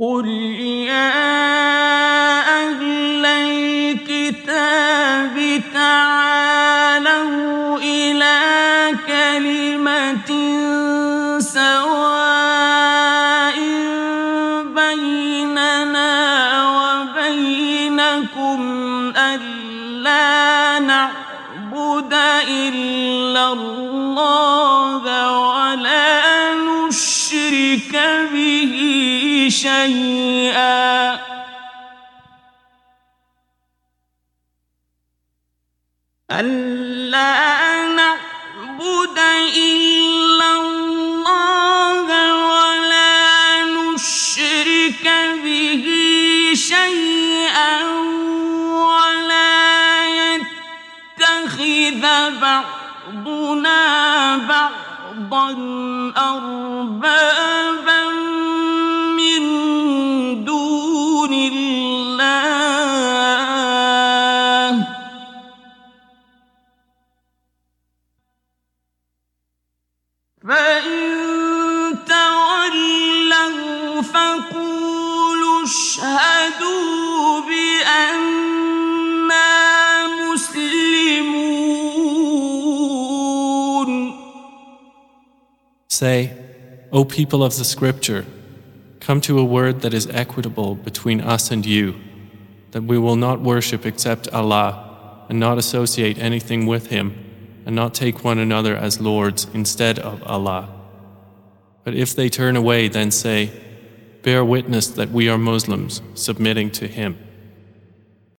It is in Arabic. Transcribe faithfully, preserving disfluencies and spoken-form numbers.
قل يا أهل الكتاب تعالوا إلى كلمة سواء بيننا وبينكم ألا نعبد إلا الله ولا نشرك به شيئا ألا نعبد إلا الله ولا نشرك به شيئا ولا يتخذ بعضنا بعضا أربابا من دون الله فإن تولوا فقولوا اشهدوا بأننا مسلمون. Say, O people of the Scripture, come to a word that is equitable between us and you, that we will not worship except Allah, and not associate anything with Him, and not take one another as lords instead of Allah. But if they turn away, then say, bear witness that we are Muslims, submitting to Him.